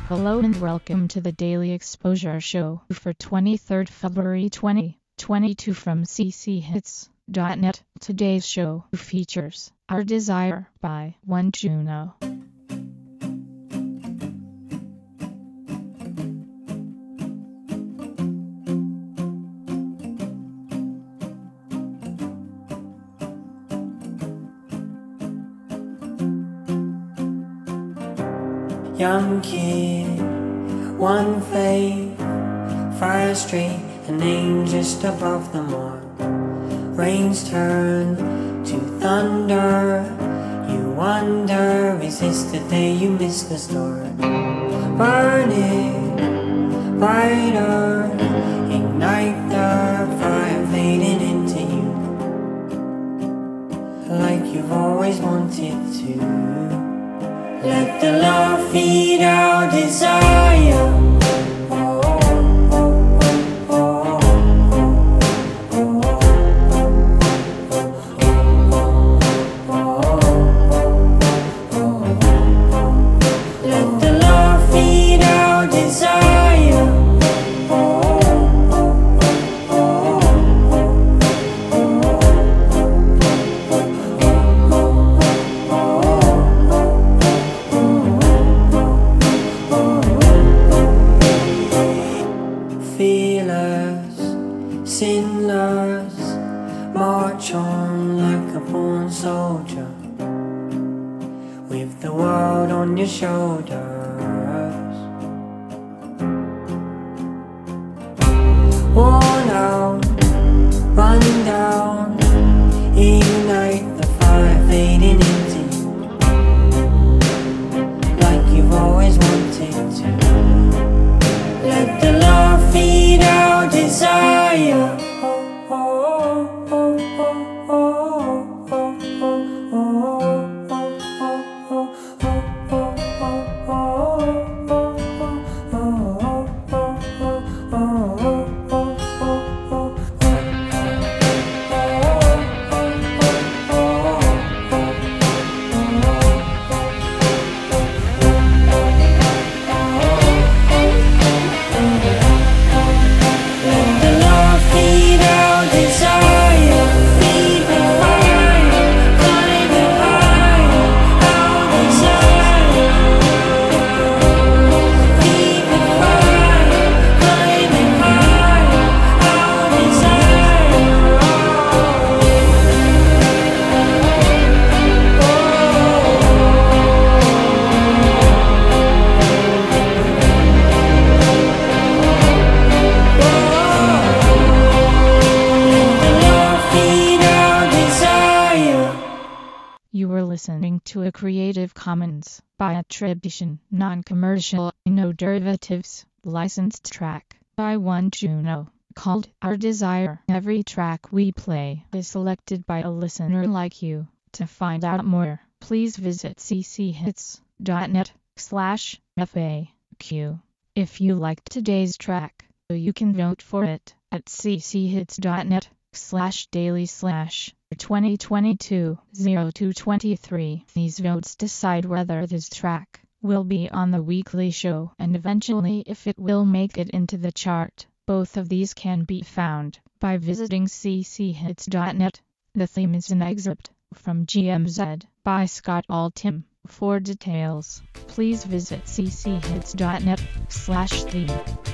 Hello and welcome to the Daily Exposure Show for 23rd February 2022 from cchits.net. Today's show features Our Desire by One Juno. Young kid, one faith, fire street, a name just above the mark. Rains turn to thunder. You wonder, is this the day you missed the start? Burning brighter, ignite the fire fading into you, like you've always wanted to. Let the love feed our desire. Let the love feed our desire. Fearless, sinless, march on like a born soldier, with the world on your shoulders. Worn out, run down, ignite the fire fading into you, like you've always wanted to. Let the love feed our desire. You were listening to a Creative Commons by attribution, non-commercial, no derivatives, licensed track by One Juno, called Our Desire. Every track we play is selected by a listener like you. To find out more, please visit cchits.net/FAQ. If you liked today's track, you can vote for it at cchits.net/daily/2022-0223. These votes decide whether this track will be on the weekly show and eventually if it will make it into the chart. Both of these can be found by visiting cchits.net. The theme is an excerpt from GMZ by Scott Altham. For details, please visit cchits.net/theme.